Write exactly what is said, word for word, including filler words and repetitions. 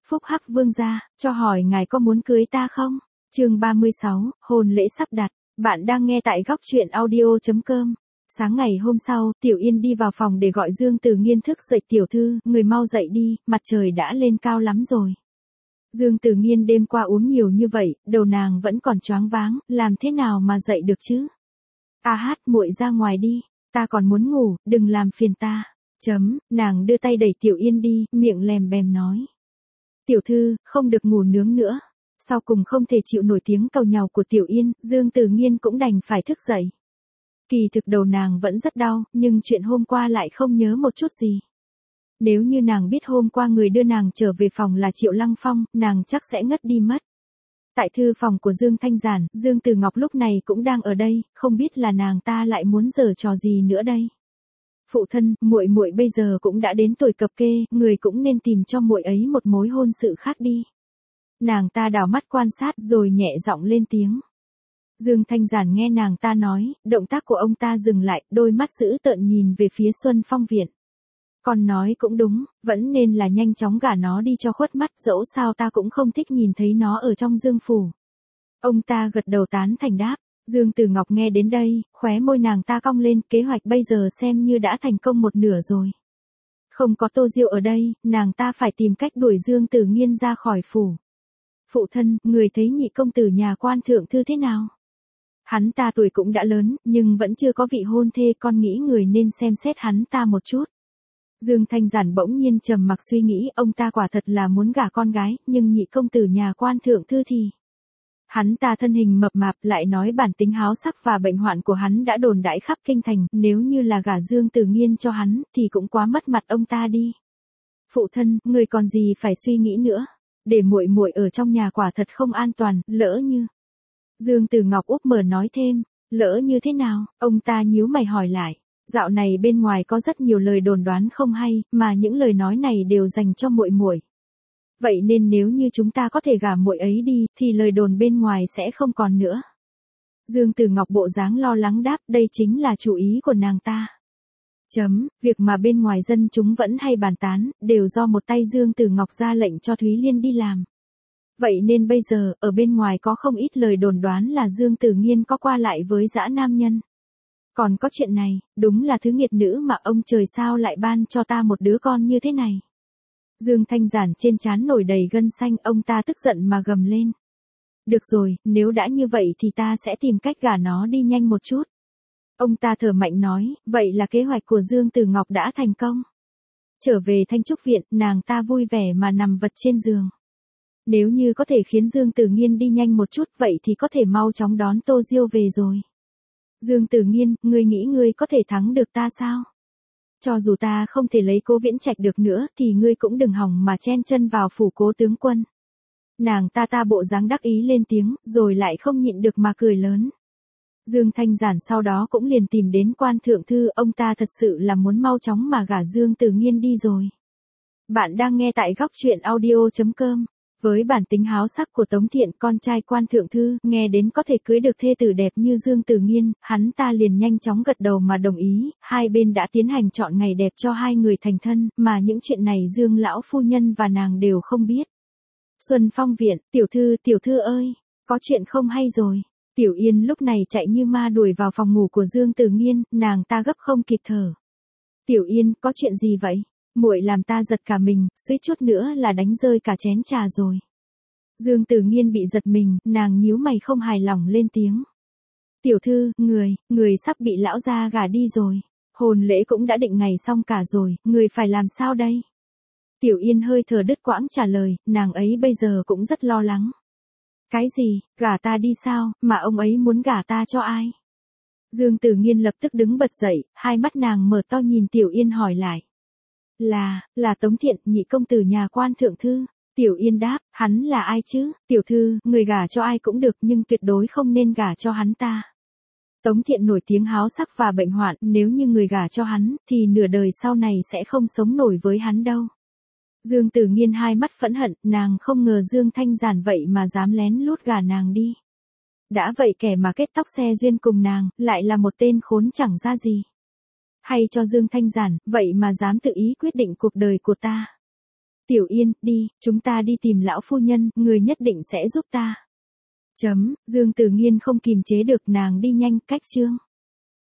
Phúc Hắc Vương gia, cho hỏi ngài có muốn cưới ta không? Chương ba mươi sáu, hôn lễ sắp đặt. Bạn đang nghe tại góc truyện audio chấm com. Sáng ngày hôm sau, Tiểu Yên đi vào phòng để gọi Dương Từ Nghiên thức dậy. Tiểu thư, người mau dậy đi, mặt trời đã lên cao lắm rồi. Dương Từ Nghiên đêm qua uống nhiều như vậy, đầu nàng vẫn còn choáng váng, làm thế nào mà dậy được chứ? A hát, muội ra ngoài đi, ta còn muốn ngủ, đừng làm phiền ta. Chấm, nàng đưa tay đẩy Tiểu Yên đi, miệng lèm bèm nói. Tiểu thư, không được ngủ nướng nữa. Sau cùng không thể chịu nổi tiếng cầu nhàu của Tiểu Yên, Dương Từ Nghiên cũng đành phải thức dậy. Kỳ thực đầu nàng vẫn rất đau, nhưng chuyện hôm qua lại không nhớ một chút gì. Nếu như nàng biết hôm qua người đưa nàng trở về phòng là Triệu Lăng Phong, nàng chắc sẽ ngất đi mất. Tại thư phòng của Dương Thanh Giản, Dương Từ Ngọc lúc này cũng đang ở đây, không biết là nàng ta lại muốn giở trò gì nữa đây. Phụ thân, muội muội bây giờ cũng đã đến tuổi cập kê, người cũng nên tìm cho muội ấy một mối hôn sự khác đi. Nàng ta đảo mắt quan sát rồi nhẹ giọng lên tiếng. Dương Thanh Giản nghe nàng ta nói, động tác của ông ta dừng lại, đôi mắt dữ tợn nhìn về phía Xuân Phong viện. Con nói cũng đúng, vẫn nên là nhanh chóng gả nó đi cho khuất mắt, dẫu sao ta cũng không thích nhìn thấy nó ở trong Dương phủ. Ông ta gật đầu tán thành đáp. Dương Từ Ngọc nghe đến đây, khóe môi nàng ta cong lên, kế hoạch bây giờ xem như đã thành công một nửa rồi. Không có Tô Diệu ở đây, nàng ta phải tìm cách đuổi Dương Từ Nghiên ra khỏi phủ. Phụ thân, người thấy nhị công tử nhà quan thượng thư thế nào? Hắn ta tuổi cũng đã lớn, nhưng vẫn chưa có vị hôn thê, con nghĩ người nên xem xét hắn ta một chút. Dương Thanh Giản bỗng nhiên trầm mặc suy nghĩ, ông ta quả thật là muốn gả con gái, nhưng nhị công tử nhà quan thượng thư thì... Hắn ta thân hình mập mạp, lại nói bản tính háo sắc và bệnh hoạn của hắn đã đồn đãi khắp kinh thành, nếu như là gả Dương Từ Nghiên cho hắn, thì cũng quá mất mặt ông ta đi. Phụ thân, người còn gì phải suy nghĩ nữa, để muội muội ở trong nhà quả thật không an toàn, lỡ như... Dương Từ Ngọc úp mở nói thêm, lỡ như thế nào, ông ta nhíu mày hỏi lại. Dạo này bên ngoài có rất nhiều lời đồn đoán không hay, mà những lời nói này đều dành cho muội muội. Vậy nên nếu như chúng ta có thể gả muội ấy đi, thì lời đồn bên ngoài sẽ không còn nữa. Dương Từ Ngọc bộ dáng lo lắng đáp, đây chính là chủ ý của nàng ta. Chấm, việc mà bên ngoài dân chúng vẫn hay bàn tán, đều do một tay Dương Từ Ngọc ra lệnh cho Thúy Liên đi làm. Vậy nên bây giờ, ở bên ngoài có không ít lời đồn đoán là Dương Từ Nghiên có qua lại với dã nam nhân. Còn có chuyện này, đúng là thứ nghiệt nữ mà ông trời sao lại ban cho ta một đứa con như thế này. Dương Thanh Giản trên trán nổi đầy gân xanh, ông ta tức giận mà gầm lên. Được rồi, nếu đã như vậy thì ta sẽ tìm cách gả nó đi nhanh một chút. Ông ta thở mạnh nói, vậy là kế hoạch của Dương Từ Ngọc đã thành công. Trở về Thanh Trúc viện, nàng ta vui vẻ mà nằm vật trên giường. Nếu như có thể khiến Dương Từ Nghiên đi nhanh một chút, vậy thì có thể mau chóng đón Tô Diêu về rồi. Dương Từ Nghiên, ngươi nghĩ ngươi có thể thắng được ta sao? Cho dù ta không thể lấy Cố Viễn Trạch được nữa, thì ngươi cũng đừng hòng mà chen chân vào phủ Cố tướng quân. Nàng ta ta bộ dáng đắc ý lên tiếng, rồi lại không nhịn được mà cười lớn. Dương Thanh Giản sau đó cũng liền tìm đến quan thượng thư, ông ta thật sự là muốn mau chóng mà gả Dương Từ Nghiên đi rồi. Bạn đang nghe tại góc truyện audio chấm com. Với bản tính háo sắc của Tống Thiện, con trai quan thượng thư, nghe đến có thể cưới được thê tử đẹp như Dương Từ Nghiên, hắn ta liền nhanh chóng gật đầu mà đồng ý, hai bên đã tiến hành chọn ngày đẹp cho hai người thành thân, mà những chuyện này Dương lão phu nhân và nàng đều không biết. Xuân Phong viện, tiểu thư, tiểu thư ơi, có chuyện không hay rồi. Tiểu Yên lúc này chạy như ma đuổi vào phòng ngủ của Dương Từ Nghiên, nàng ta gấp không kịp thở. Tiểu Yên, có chuyện gì vậy? Muội làm ta giật cả mình, suýt chút nữa là đánh rơi cả chén trà rồi. Dương Từ Nghiên bị giật mình, nàng nhíu mày không hài lòng lên tiếng. Tiểu thư, người, người sắp bị lão gia gả đi rồi. Hôn lễ cũng đã định ngày xong cả rồi, người phải làm sao đây? Tiểu Yên hơi thở đứt quãng trả lời, nàng ấy bây giờ cũng rất lo lắng. Cái gì, gả ta đi sao, mà ông ấy muốn gả ta cho ai? Dương Từ Nghiên lập tức đứng bật dậy, hai mắt nàng mở to nhìn Tiểu Yên hỏi lại. Là, là Tống Thiện, nhị công tử nhà quan thượng thư. Tiểu Yên đáp, hắn là ai chứ? Tiểu thư, người gả cho ai cũng được nhưng tuyệt đối không nên gả cho hắn ta. Tống Thiện nổi tiếng háo sắc và bệnh hoạn, nếu như người gả cho hắn, thì nửa đời sau này sẽ không sống nổi với hắn đâu. Dương Từ Nghiên hai mắt phẫn hận, nàng không ngờ Dương Thanh Giản vậy mà dám lén lút gả nàng đi. Đã vậy kẻ mà kết tóc xe duyên cùng nàng, lại là một tên khốn chẳng ra gì. Hay cho Dương Thanh Giản, vậy mà dám tự ý quyết định cuộc đời của ta. Tiểu Yên, đi, chúng ta đi tìm lão phu nhân, người nhất định sẽ giúp ta. Chấm, Dương Tử Nghiên không kìm chế được, nàng đi nhanh, cách Trương